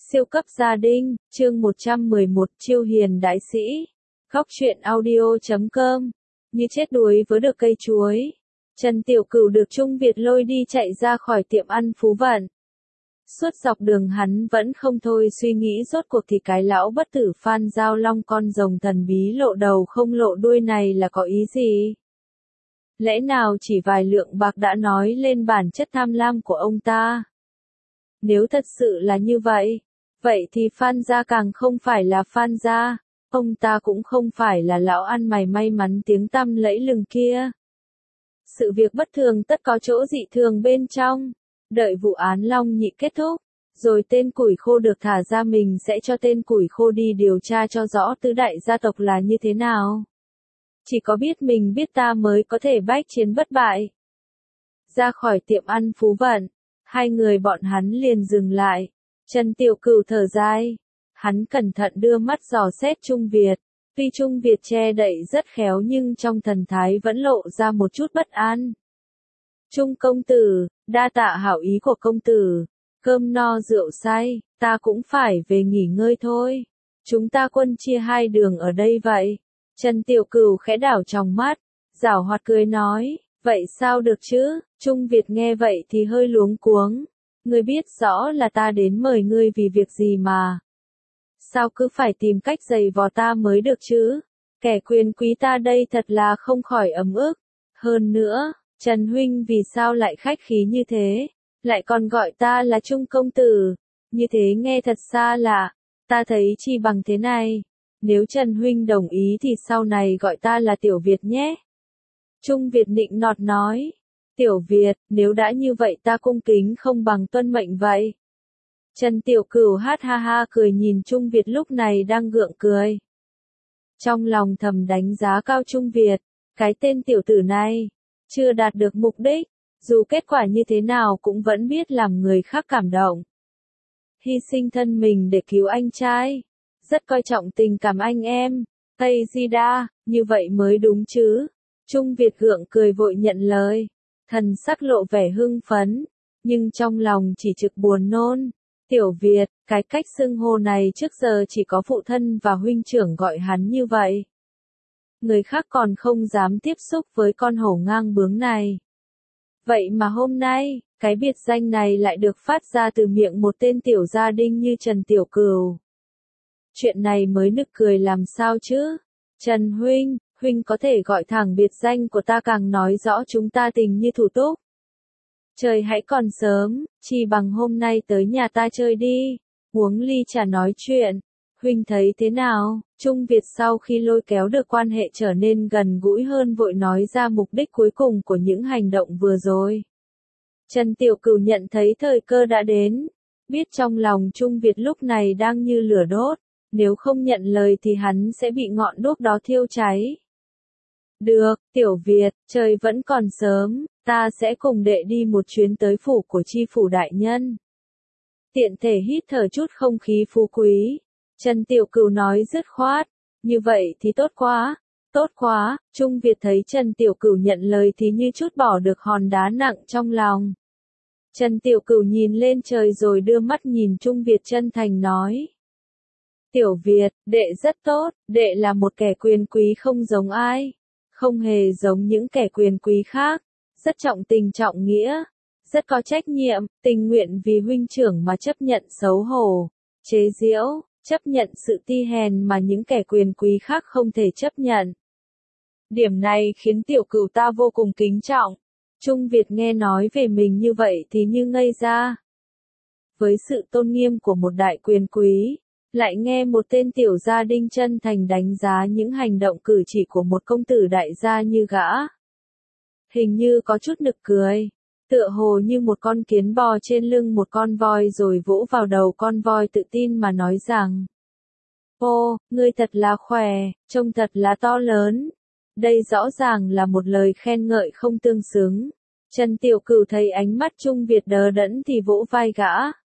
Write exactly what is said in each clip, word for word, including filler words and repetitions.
Siêu cấp gia đình, chương một trăm mười một, chiêu hiền đại sĩ. Góc truyện audio chấm com. Như chết đuối với được cây chuối. Trần Tiểu Cửu được Trung Việt lôi đi chạy ra khỏi tiệm ăn Phú Vận. Suốt dọc đường hắn vẫn không thôi suy nghĩ rốt cuộc thì cái lão bất tử Phan Giao Long con rồng thần bí lộ đầu không lộ đuôi này là có ý gì? Lẽ nào chỉ vài lượng bạc đã nói lên bản chất tham lam của ông ta? Nếu thật sự là như vậy, vậy thì Phan gia càng không phải là Phan gia, ông ta cũng không phải là lão ăn mày may mắn tiếng tăm lẫy lừng kia. Sự việc bất thường tất có chỗ dị thường bên trong. Đợi vụ án Long Nhị kết thúc, rồi tên củi khô được thả ra mình sẽ cho tên củi khô đi điều tra cho rõ tứ đại gia tộc là như thế nào. Chỉ có biết mình biết ta mới có thể bách chiến bất bại. Ra khỏi tiệm ăn Phú Vận, hai người bọn hắn liền dừng lại. Trần Tiểu Cửu thở dài. Hắn cẩn thận đưa mắt dò xét Trung Việt. Tuy Trung Việt che đậy rất khéo nhưng trong thần thái vẫn lộ ra một chút bất an. Trung công tử, đa tạ hảo ý của công tử. Cơm no rượu say, ta cũng phải về nghỉ ngơi thôi. Chúng ta quân chia hai đường ở đây vậy. Trần Tiểu Cửu khẽ đảo tròng mắt, giảo hoạt cười nói, vậy sao được chứ? Trung Việt nghe vậy thì hơi luống cuống. Ngươi biết rõ là ta đến mời ngươi vì việc gì mà. Sao cứ phải tìm cách giày vò ta mới được chứ? Kẻ quyền quý ta đây thật là không khỏi ấm ức. Hơn nữa, Trần Huynh vì sao lại khách khí như thế? Lại còn gọi ta là Trung công tử. Như thế nghe thật xa lạ. Ta thấy chi bằng thế này. Nếu Trần Huynh đồng ý thì sau này gọi ta là Tiểu Việt nhé. Trung Việt nịnh nọt nói. Tiểu Việt, nếu đã như vậy ta cung kính không bằng tuân mệnh vậy. Trần Tiểu Cửu hát ha ha cười nhìn Trung Việt lúc này đang gượng cười. Trong lòng thầm đánh giá cao Trung Việt, cái tên tiểu tử này, chưa đạt được mục đích, dù kết quả như thế nào cũng vẫn biết làm người khác cảm động. Hy sinh thân mình để cứu anh trai, rất coi trọng tình cảm anh em, Tây Di Đa, như vậy mới đúng chứ. Trung Việt gượng cười vội nhận lời, thần sắc lộ vẻ hưng phấn, nhưng trong lòng chỉ trực buồn nôn. Tiểu Việt, cái cách xưng hô này trước giờ chỉ có phụ thân và huynh trưởng gọi hắn như vậy. Người khác còn không dám tiếp xúc với con hổ ngang bướng này. Vậy mà hôm nay, cái biệt danh này lại được phát ra từ miệng một tên tiểu gia đình như Trần Tiểu Cửu. Chuyện này mới nực cười làm sao chứ? Trần Huynh, Huynh có thể gọi thẳng biệt danh của ta càng nói rõ chúng ta tình như thủ túc. Trời hãy còn sớm, chỉ bằng hôm nay tới nhà ta chơi đi, uống ly trà nói chuyện. Huynh thấy thế nào? Trung Việt sau khi lôi kéo được quan hệ trở nên gần gũi hơn vội nói ra mục đích cuối cùng của những hành động vừa rồi. Trần Tiểu Cửu nhận thấy thời cơ đã đến, biết trong lòng Trung Việt lúc này đang như lửa đốt, nếu không nhận lời thì hắn sẽ bị ngọn đuốc đó thiêu cháy. Được, Tiểu Việt, trời vẫn còn sớm, ta sẽ cùng đệ đi một chuyến tới phủ của chi phủ đại nhân. Tiện thể hít thở chút không khí phú quý. Trần Tiểu Cửu nói dứt khoát, như vậy thì tốt quá, tốt quá. Trung Việt thấy Trần Tiểu Cửu nhận lời thì như chút bỏ được hòn đá nặng trong lòng. Trần Tiểu Cửu nhìn lên trời rồi đưa mắt nhìn Trung Việt chân thành nói. Tiểu Việt, đệ rất tốt, đệ là một kẻ quyền quý không giống ai, không hề giống những kẻ quyền quý khác, rất trọng tình trọng nghĩa, rất có trách nhiệm, tình nguyện vì huynh trưởng mà chấp nhận xấu hổ, chế giễu, chấp nhận sự ti hèn mà những kẻ quyền quý khác không thể chấp nhận. Điểm này khiến Tiểu Cửu ta vô cùng kính trọng. Trung Việt nghe nói về mình như vậy thì như ngây ra. Với sự tôn nghiêm của một đại quyền quý, lại nghe một tên tiểu gia đình chân thành đánh giá những hành động cử chỉ của một công tử đại gia như gã. Hình như có chút nực cười, tựa hồ như một con kiến bò trên lưng một con voi rồi vỗ vào đầu con voi tự tin mà nói rằng: Ô, ngươi thật là khỏe, trông thật là to lớn. Đây rõ ràng là một lời khen ngợi không tương xứng. Trần Tiểu Cửu thấy ánh mắt Trung Việt đờ đẫn thì vỗ vai gã.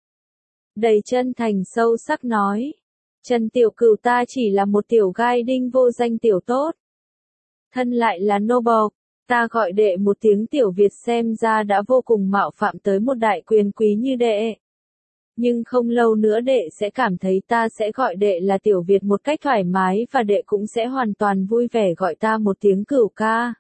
Đầy chân thành sâu sắc nói. Trần Tiểu Cửu ta chỉ là một tiểu gai đinh vô danh tiểu tốt. Thân lại là nô bộc, ta gọi đệ một tiếng Tiểu Việt xem ra đã vô cùng mạo phạm tới một đại quyền quý như đệ. Nhưng không lâu nữa đệ sẽ cảm thấy ta sẽ gọi đệ là Tiểu Việt một cách thoải mái và đệ cũng sẽ hoàn toàn vui vẻ gọi ta một tiếng Cửu ca.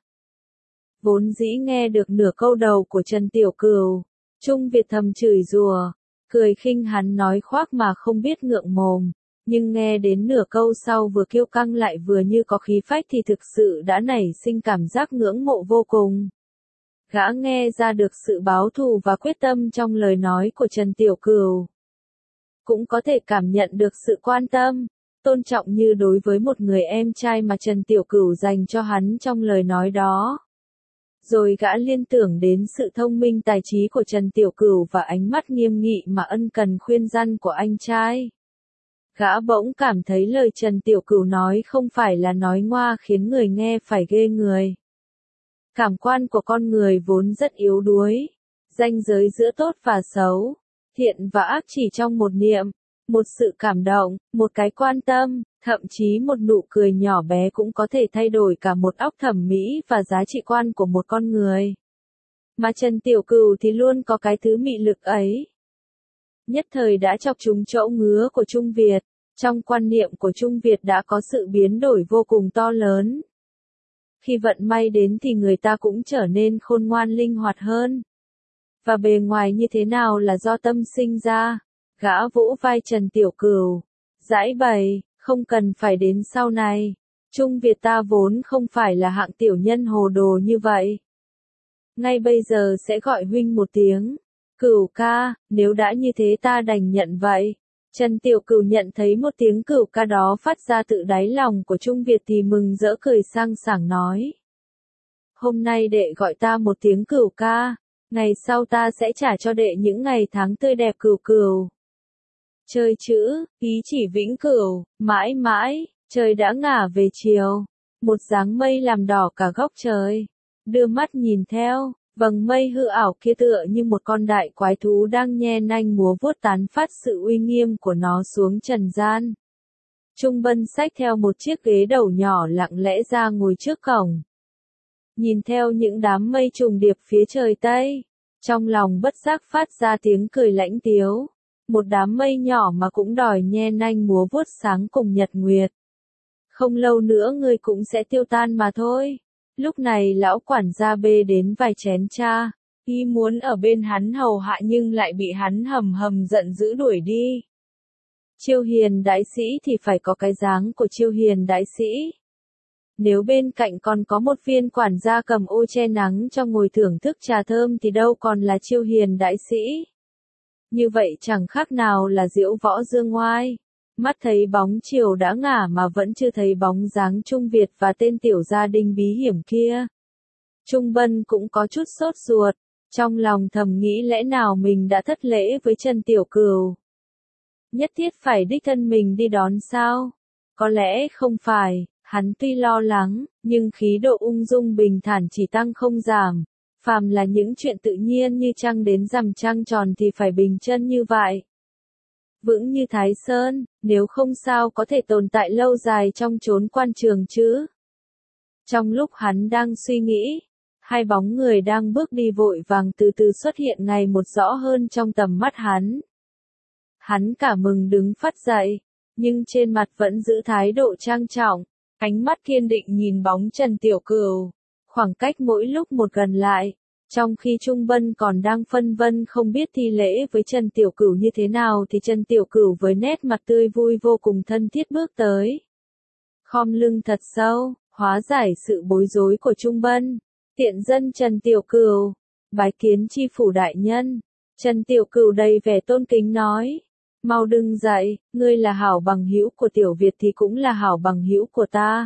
Vốn dĩ nghe được nửa câu đầu của Trần Tiểu Cửu, Trung Việt thầm chửi rủa, cười khinh hắn nói khoác mà không biết ngượng mồm, nhưng nghe đến nửa câu sau vừa kiêu căng lại vừa như có khí phách thì thực sự đã nảy sinh cảm giác ngưỡng mộ vô cùng. Gã nghe ra được sự báo thù và quyết tâm trong lời nói của Trần Tiểu Cửu. Cũng có thể cảm nhận được sự quan tâm, tôn trọng như đối với một người em trai mà Trần Tiểu Cửu dành cho hắn trong lời nói đó. Rồi gã liên tưởng đến sự thông minh tài trí của Trần Tiểu Cửu và ánh mắt nghiêm nghị mà ân cần khuyên răn của anh trai. Gã bỗng cảm thấy lời Trần Tiểu Cửu nói không phải là nói ngoa khiến người nghe phải ghê người. Cảm quan của con người vốn rất yếu đuối, ranh giới giữa tốt và xấu, thiện và ác chỉ trong một niệm, một sự cảm động, một cái quan tâm, thậm chí một nụ cười nhỏ bé cũng có thể thay đổi cả một óc thẩm mỹ và giá trị quan của một con người. Mà Trần Tiểu Cửu thì luôn có cái thứ mị lực ấy. Nhất thời đã chọc trúng chỗ ngứa của Trung Việt, trong quan niệm của Trung Việt đã có sự biến đổi vô cùng to lớn. Khi vận may đến thì người ta cũng trở nên khôn ngoan linh hoạt hơn. Và bề ngoài như thế nào là do tâm sinh ra. Gã vỗ vai Trần Tiểu Cửu, giải bày, không cần phải đến sau này. Trung Việt ta vốn không phải là hạng tiểu nhân hồ đồ như vậy. Ngay bây giờ sẽ gọi huynh một tiếng, Cửu ca, nếu đã như thế ta đành nhận vậy. Trần Tiểu Cửu nhận thấy một tiếng cửu ca đó phát ra tự đáy lòng của Trung Việt thì mừng rỡ cười sang sảng nói. Hôm nay đệ gọi ta một tiếng cửu ca, ngày sau ta sẽ trả cho đệ những ngày tháng tươi đẹp cửu cửu. Chơi chữ, ý chỉ vĩnh cửu, mãi mãi, trời đã ngả về chiều, một dáng mây làm đỏ cả góc trời. Đưa mắt nhìn theo, vầng mây hư ảo kia tựa như một con đại quái thú đang nhe nanh múa vuốt tán phát sự uy nghiêm của nó xuống trần gian. Trung Bân xách theo một chiếc ghế đầu nhỏ lặng lẽ ra ngồi trước cổng. Nhìn theo những đám mây trùng điệp phía trời Tây, trong lòng bất giác phát ra tiếng cười lãnh tiếu. Một đám mây nhỏ mà cũng đòi nhe nanh múa vuốt sáng cùng nhật nguyệt. Không lâu nữa ngươi cũng sẽ tiêu tan mà thôi. Lúc này lão quản gia bê đến vài chén cha, y muốn ở bên hắn hầu hạ nhưng lại bị hắn hầm hầm giận dữ đuổi đi. Chiêu hiền đại sĩ thì phải có cái dáng của chiêu hiền đại sĩ. Nếu bên cạnh còn có một viên quản gia cầm ô che nắng cho ngồi thưởng thức trà thơm thì đâu còn là chiêu hiền đại sĩ. Như vậy chẳng khác nào là diễu võ dương ngoai. Mắt thấy bóng chiều đã ngả mà vẫn chưa thấy bóng dáng Trung Việt và tên tiểu gia đình bí hiểm kia. Trung Bân cũng có chút sốt ruột, trong lòng thầm nghĩ lẽ nào mình đã thất lễ với Trần Tiểu Cửu. Nhất thiết phải đích thân mình đi đón sao? Có lẽ không phải, hắn tuy lo lắng, nhưng khí độ ung dung bình thản chỉ tăng không giảm. Phàm là những chuyện tự nhiên như trăng đến rằm trăng tròn thì phải bình chân như vậy. Vững như Thái Sơn, nếu không sao có thể tồn tại lâu dài trong chốn quan trường chứ. Trong lúc hắn đang suy nghĩ, hai bóng người đang bước đi vội vàng từ từ xuất hiện ngày một rõ hơn trong tầm mắt hắn. Hắn cả mừng đứng phắt dậy, nhưng trên mặt vẫn giữ thái độ trang trọng, ánh mắt kiên định nhìn bóng Trần Tiểu Cửu. Khoảng cách mỗi lúc một gần lại, trong khi Trung Bân còn đang phân vân không biết thi lễ với Trần Tiểu Cửu như thế nào thì Trần Tiểu Cửu với nét mặt tươi vui vô cùng thân thiết bước tới. Khom lưng thật sâu, hóa giải sự bối rối của Trung Bân. Tiện dân Trần Tiểu Cửu, bái kiến chi phủ đại nhân. Trần Tiểu Cửu đầy vẻ tôn kính nói. Mau đừng dậy, ngươi là hảo bằng hữu của Tiểu Việt thì cũng là hảo bằng hữu của ta.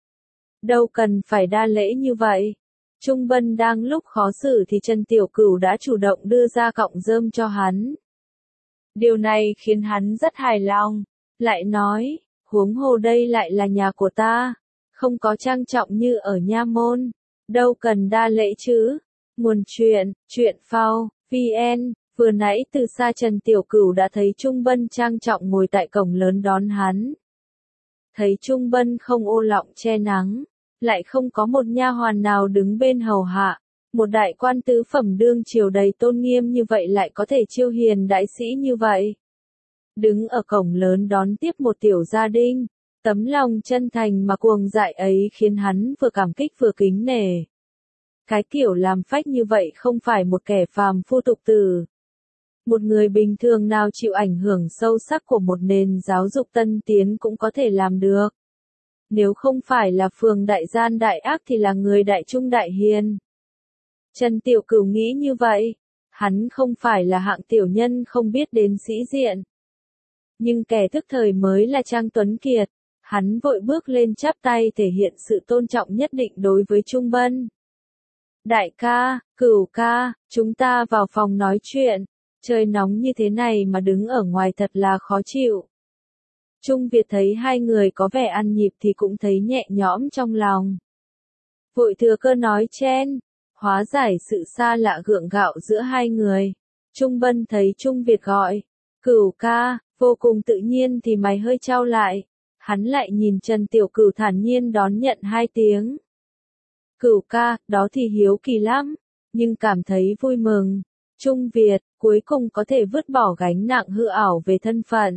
Đâu cần phải đa lễ như vậy. Trung Bân đang lúc khó xử thì Trần Tiểu Cửu đã chủ động đưa ra cọng rơm cho hắn. Điều này khiến hắn rất hài lòng, lại nói, huống hồ đây lại là nhà của ta, không có trang trọng như ở nha môn, đâu cần đa lễ chứ. Nguồn chuyện, truyện phao, vn, vừa nãy từ xa Trần Tiểu Cửu đã thấy Trung Bân trang trọng ngồi tại cổng lớn đón hắn. Thấy Trung Bân không ô lọng che nắng, lại không có một nha hoàn nào đứng bên hầu hạ, một đại quan tứ phẩm đương triều đầy tôn nghiêm như vậy lại có thể chiêu hiền đại sĩ như vậy. đứng ở cổng lớn đón tiếp một tiểu gia đình. Tấm lòng chân thành mà cuồng dại ấy khiến hắn vừa cảm kích vừa kính nể. Cái kiểu làm phách như vậy không phải một kẻ phàm phu tục tử. Một người bình thường nào chịu ảnh hưởng sâu sắc của một nền giáo dục tân tiến cũng có thể làm được. Nếu không phải là phường đại gian đại ác thì là người đại trung đại hiền. Trần Tiểu Cửu nghĩ như vậy. Hắn không phải là hạng tiểu nhân không biết đến sĩ diện. Nhưng kẻ thức thời mới là Trang Tuấn Kiệt. Hắn vội bước lên chắp tay thể hiện sự tôn trọng nhất định đối với Trung Bân. Đại ca, Cửu ca, chúng ta vào phòng nói chuyện. Trời nóng như thế này mà đứng ở ngoài thật là khó chịu. Trung Việt thấy hai người có vẻ ăn nhịp thì cũng thấy nhẹ nhõm trong lòng. Vội thừa cơ nói chen, hóa giải sự xa lạ gượng gạo giữa hai người. Trung Bân thấy Trung Việt gọi, Cửu ca, vô cùng tự nhiên thì mày hơi trao lại. Hắn lại nhìn Trần Tiểu Cửu thản nhiên đón nhận hai tiếng. Cửu ca, đó thì hiếu kỳ lắm, nhưng cảm thấy vui mừng. Trung Việt, cuối cùng có thể vứt bỏ gánh nặng hư ảo về thân phận.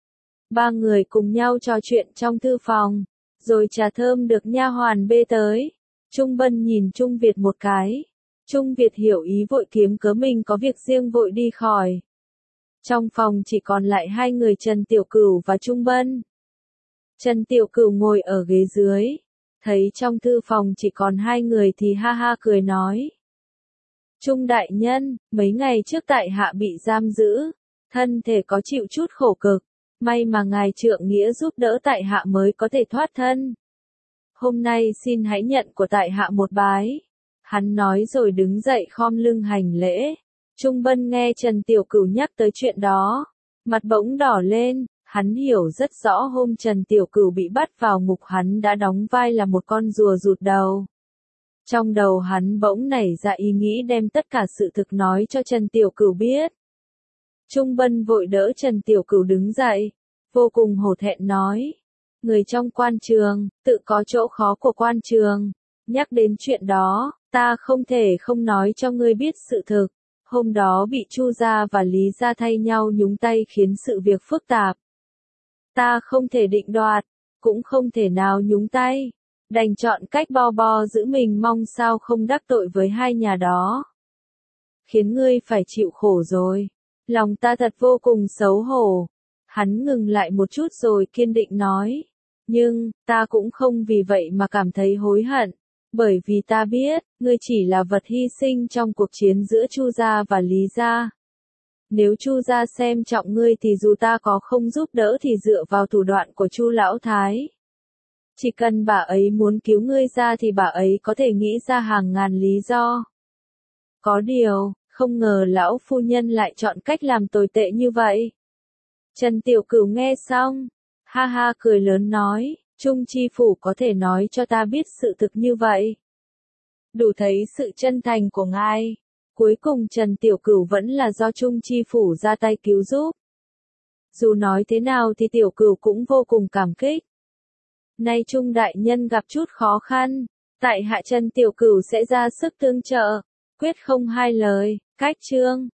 Ba người cùng nhau trò chuyện trong thư phòng, rồi trà thơm được nha hoàn bê tới. Trung Bân nhìn Trung Việt một cái. Trung Việt hiểu ý vội kiếm cớ mình có việc riêng vội đi khỏi. Trong phòng chỉ còn lại hai người Trần Tiểu Cửu và Trung Bân. Trần Tiểu Cửu ngồi ở ghế dưới, thấy trong thư phòng chỉ còn hai người thì ha ha cười nói. Trung đại nhân, mấy ngày trước tại hạ bị giam giữ, thân thể có chịu chút khổ cực, may mà ngài trượng nghĩa giúp đỡ tại hạ mới có thể thoát thân. Hôm nay xin hãy nhận của tại hạ một bái. Hắn nói rồi đứng dậy khom lưng hành lễ. Trung Bân nghe Trần Tiểu Cửu nhắc tới chuyện đó, mặt bỗng đỏ lên. Hắn hiểu rất rõ hôm Trần Tiểu Cửu bị bắt vào ngục hắn đã đóng vai là một con rùa rụt đầu. Trong đầu hắn bỗng nảy ra ý nghĩ đem tất cả sự thực nói cho Trần Tiểu Cửu biết. Trung Bân vội đỡ Trần Tiểu Cửu đứng dậy, vô cùng hổ thẹn nói. Người trong quan trường, tự có chỗ khó của quan trường. Nhắc đến chuyện đó, ta không thể không nói cho ngươi biết sự thực. Hôm đó bị Chu gia và Lý gia thay nhau nhúng tay khiến sự việc phức tạp. Ta không thể định đoạt, cũng không thể nào nhúng tay. Đành chọn cách bo bo giữ mình mong sao không đắc tội với hai nhà đó. Khiến ngươi phải chịu khổ rồi. Lòng ta thật vô cùng xấu hổ. Hắn ngừng lại một chút rồi kiên định nói. Nhưng, ta cũng không vì vậy mà cảm thấy hối hận. Bởi vì ta biết, ngươi chỉ là vật hy sinh trong cuộc chiến giữa Chu gia và Lý gia. Nếu Chu gia xem trọng ngươi thì dù ta có không giúp đỡ thì dựa vào thủ đoạn của Chu lão thái. Chỉ cần bà ấy muốn cứu ngươi ra thì bà ấy có thể nghĩ ra hàng ngàn lý do. Có điều, không ngờ lão phu nhân lại chọn cách làm tồi tệ như vậy. Trần Tiểu Cửu nghe xong, ha ha cười lớn nói, Trung chi phủ có thể nói cho ta biết sự thực như vậy. Đủ thấy sự chân thành của ngài. Cuối cùng Trần Tiểu Cửu vẫn là do Trung chi phủ ra tay cứu giúp. Dù nói thế nào thì Tiểu Cửu cũng vô cùng cảm kích. Nay Trung đại nhân gặp chút khó khăn, tại hạ Trần Tiểu Cửu sẽ ra sức tương trợ, quyết không hai lời. Cách chương